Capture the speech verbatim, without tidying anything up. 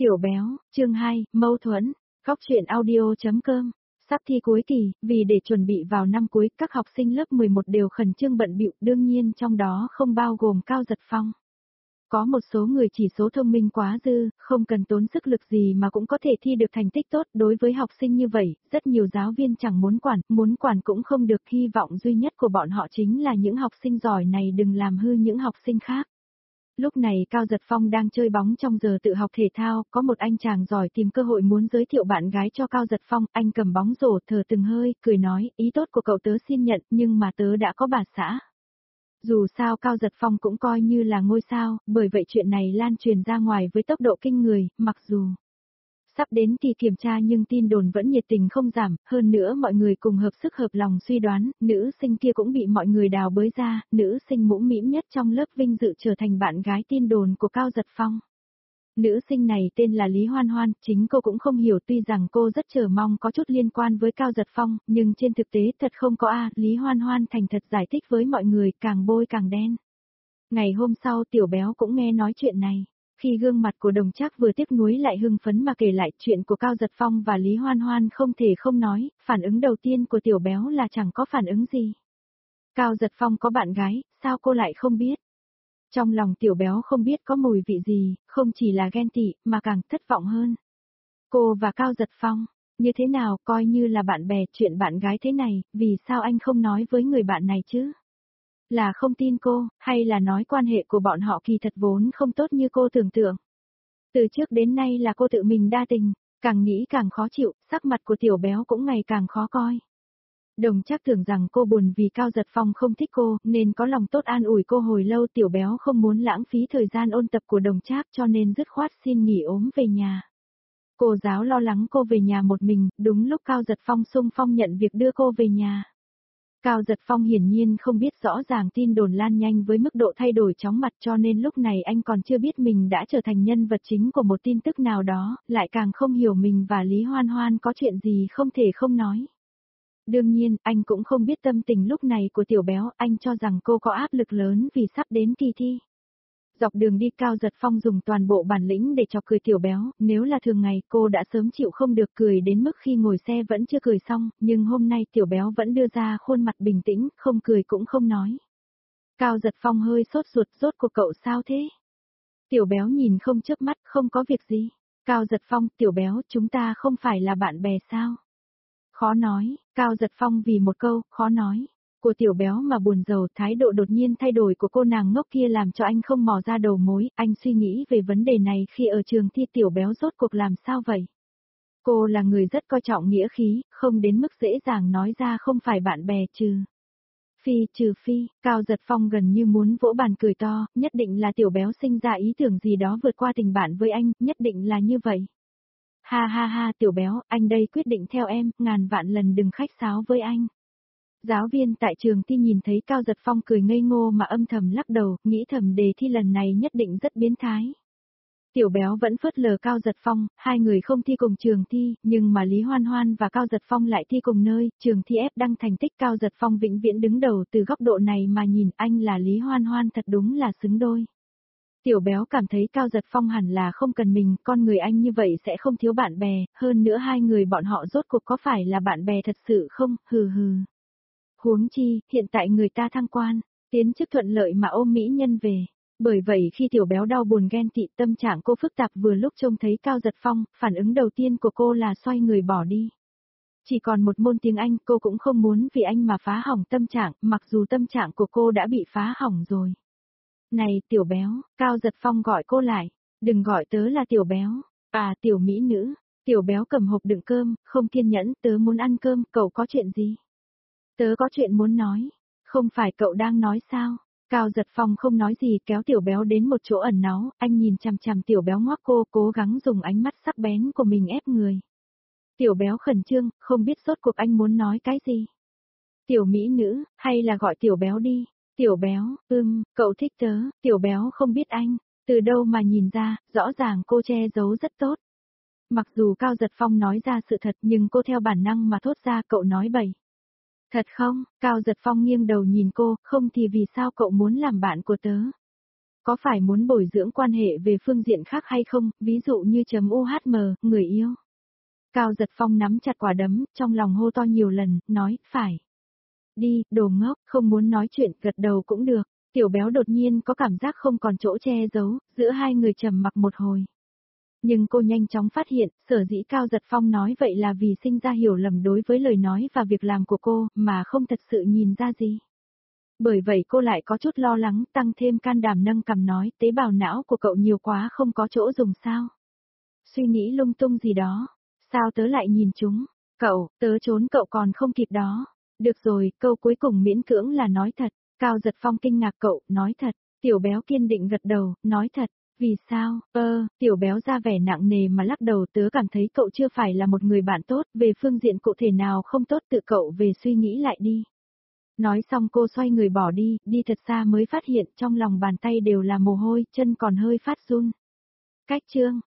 Tiểu béo, chương hai, mâu thuẫn, góc truyện audio.com. Sắp thi cuối kỳ, vì để chuẩn bị vào năm cuối, các học sinh lớp mười một đều khẩn trương bận bịu, đương nhiên trong đó không bao gồm Cao Giật Phong. Có một số người chỉ số thông minh quá dư, không cần tốn sức lực gì mà cũng có thể thi được thành tích tốt. Đối với học sinh như vậy, rất nhiều giáo viên chẳng muốn quản, muốn quản cũng không được. Hy vọng duy nhất của bọn họ chính là những học sinh giỏi này đừng làm hư những học sinh khác. Lúc này Cao Giật Phong đang chơi bóng trong giờ tự học thể thao, có một anh chàng giỏi tìm cơ hội muốn giới thiệu bạn gái cho Cao Giật Phong. Anh cầm bóng rổ thở từng hơi, cười nói, ý tốt của cậu tớ xin nhận, nhưng mà tớ đã có bà xã. Dù sao Cao Giật Phong cũng coi như là ngôi sao, bởi vậy chuyện này lan truyền ra ngoài với tốc độ kinh người, mặc dù sắp đến kỳ kiểm tra nhưng tin đồn vẫn nhiệt tình không giảm, hơn nữa mọi người cùng hợp sức hợp lòng suy đoán, nữ sinh kia cũng bị mọi người đào bới ra, nữ sinh mũm mĩm nhất trong lớp vinh dự trở thành bạn gái tin đồn của Cao Giật Phong. Nữ sinh này tên là Lý Hoan Hoan, chính cô cũng không hiểu, tuy rằng cô rất chờ mong có chút liên quan với Cao Giật Phong, nhưng trên thực tế thật không có a. Lý Hoan Hoan thành thật giải thích với mọi người, càng bôi càng đen. Ngày hôm sau Tiểu Béo cũng nghe nói chuyện này. Khi gương mặt của Đồng Trác vừa tiếc nuối lại hưng phấn mà kể lại chuyện của Cao Giật Phong và Lý Hoan Hoan không thể không nói, phản ứng đầu tiên của Tiểu Béo là chẳng có phản ứng gì. Cao Giật Phong có bạn gái, sao cô lại không biết? Trong lòng Tiểu Béo không biết có mùi vị gì, không chỉ là ghen tị, mà càng thất vọng hơn. Cô và Cao Giật Phong, như thế nào, coi như là bạn bè, chuyện bạn gái thế này, vì sao anh không nói với người bạn này chứ? Là không tin cô, hay là nói quan hệ của bọn họ kỳ thật vốn không tốt như cô tưởng tượng? Từ trước đến nay là cô tự mình đa tình, càng nghĩ càng khó chịu, sắc mặt của Tiểu Béo cũng ngày càng khó coi. Đồng Trác tưởng rằng cô buồn vì Cao Giật Phong không thích cô, nên có lòng tốt an ủi cô hồi lâu. Tiểu Béo không muốn lãng phí thời gian ôn tập của Đồng Trác cho nên dứt khoát xin nghỉ ốm về nhà. Cô giáo lo lắng cô về nhà một mình, đúng lúc Cao Giật Phong xung phong nhận việc đưa cô về nhà. Cao Giật Phong hiển nhiên không biết rõ ràng tin đồn lan nhanh với mức độ thay đổi chóng mặt, cho nên lúc này anh còn chưa biết mình đã trở thành nhân vật chính của một tin tức nào đó, lại càng không hiểu mình và Lý Hoan Hoan có chuyện gì không thể không nói. Đương nhiên, anh cũng không biết tâm tình lúc này của Tiểu Béo, anh cho rằng cô có áp lực lớn vì sắp đến kỳ thi. Dọc đường đi Cao Giật Phong dùng toàn bộ bản lĩnh để chọc cười Tiểu Béo, nếu là thường ngày cô đã sớm chịu không được cười đến mức khi ngồi xe vẫn chưa cười xong, nhưng hôm nay Tiểu Béo vẫn đưa ra khuôn mặt bình tĩnh, không cười cũng không nói. Cao Giật Phong hơi sốt ruột, rốt cuộc cậu sao thế? Tiểu Béo nhìn không chớp mắt, không có việc gì. Cao Giật Phong, Tiểu Béo, chúng ta không phải là bạn bè sao? Khó nói, Cao Giật Phong vì một câu, khó nói, của Tiểu Béo mà buồn rầu, thái độ đột nhiên thay đổi của cô nàng ngốc kia làm cho anh không mò ra đầu mối. Anh suy nghĩ về vấn đề này khi ở trường thi. Tiểu Béo rốt cuộc làm sao vậy? Cô là người rất coi trọng nghĩa khí, không đến mức dễ dàng nói ra không phải bạn bè trừ. Phi trừ phi, Cao Giật Phong gần như muốn vỗ bàn cười to, nhất định là Tiểu Béo sinh ra ý tưởng gì đó vượt qua tình bạn với anh, nhất định là như vậy. Ha ha ha, Tiểu Béo, anh đây quyết định theo em, ngàn vạn lần đừng khách sáo với anh. Giáo viên tại trường thi nhìn thấy Cao Giật Phong cười ngây ngô mà âm thầm lắc đầu, nghĩ thầm đề thi lần này nhất định rất biến thái. Tiểu Béo vẫn phớt lờ Cao Giật Phong, hai người không thi cùng trường thi, nhưng mà Lý Hoan Hoan và Cao Giật Phong lại thi cùng nơi, trường thi ép đăng thành tích. Cao Giật Phong vĩnh viễn đứng đầu, từ góc độ này mà nhìn anh là Lý Hoan Hoan thật đúng là xứng đôi. Tiểu Béo cảm thấy Cao Giật Phong hẳn là không cần mình, con người anh như vậy sẽ không thiếu bạn bè, hơn nữa hai người bọn họ rốt cuộc có phải là bạn bè thật sự không, hừ hừ. Huống chi, hiện tại người ta thăng quan, tiến chức thuận lợi mà ôm mỹ nhân về. Bởi vậy khi Tiểu Béo đau buồn ghen tị, tâm trạng cô phức tạp, vừa lúc trông thấy Cao Giật Phong, phản ứng đầu tiên của cô là xoay người bỏ đi. Chỉ còn một môn tiếng Anh, cô cũng không muốn vì anh mà phá hỏng tâm trạng, mặc dù tâm trạng của cô đã bị phá hỏng rồi. Này, Tiểu Béo, Cao Giật Phong gọi cô lại, đừng gọi tớ là Tiểu Béo, à Tiểu Mỹ Nữ. Tiểu Béo cầm hộp đựng cơm, không kiên nhẫn, tớ muốn ăn cơm, cậu có chuyện gì? Tớ có chuyện muốn nói, không phải cậu đang nói sao? Cao Giật Phong không nói gì, kéo Tiểu Béo đến một chỗ ẩn náu, anh nhìn chằm chằm Tiểu Béo ngoác cô, cố gắng dùng ánh mắt sắc bén của mình ép người. Tiểu Béo khẩn trương, không biết rốt cuộc anh muốn nói cái gì. Tiểu Mỹ Nữ, hay là gọi Tiểu Béo đi. Tiểu Béo, ưm, cậu thích tớ. Tiểu Béo không biết anh, từ đâu mà nhìn ra, rõ ràng cô che giấu rất tốt. Mặc dù Cao Giật Phong nói ra sự thật nhưng cô theo bản năng mà thốt ra, cậu nói bậy. Thật không? Cao Giật Phong nghiêng đầu nhìn cô, không thì vì sao cậu muốn làm bạn của tớ? Có phải muốn bồi dưỡng quan hệ về phương diện khác hay không, ví dụ như chấm u hát em, người yêu? Cao Giật Phong nắm chặt quả đấm, trong lòng hô to nhiều lần, nói, phải. Đi, đồ ngốc, không muốn nói chuyện, gật đầu cũng được. Tiểu béo đột nhiên có cảm giác không còn chỗ che giấu, giữa hai người trầm mặc một hồi. Nhưng cô nhanh chóng phát hiện, sở dĩ Cao Giật Phong nói vậy là vì sinh ra hiểu lầm đối với lời nói và việc làm của cô, mà không thật sự nhìn ra gì. Bởi vậy cô lại có chút lo lắng, tăng thêm can đảm nâng cằm nói, tế bào não của cậu nhiều quá không có chỗ dùng sao. Suy nghĩ lung tung gì đó, sao tớ lại nhìn chúng, cậu, tớ trốn cậu còn không kịp đó. Được rồi, câu cuối cùng miễn cưỡng là nói thật. Cao Giật Phong kinh ngạc, cậu, nói thật. Tiểu béo kiên định gật đầu, nói thật. Vì sao? Ơ, tiểu béo ra vẻ nặng nề mà lắc đầu, tớ cảm thấy cậu chưa phải là một người bạn tốt, về phương diện cụ thể nào không tốt tự cậu về suy nghĩ lại đi. Nói xong cô xoay người bỏ đi, đi thật xa mới phát hiện trong lòng bàn tay đều là mồ hôi, chân còn hơi phát run. Cách chương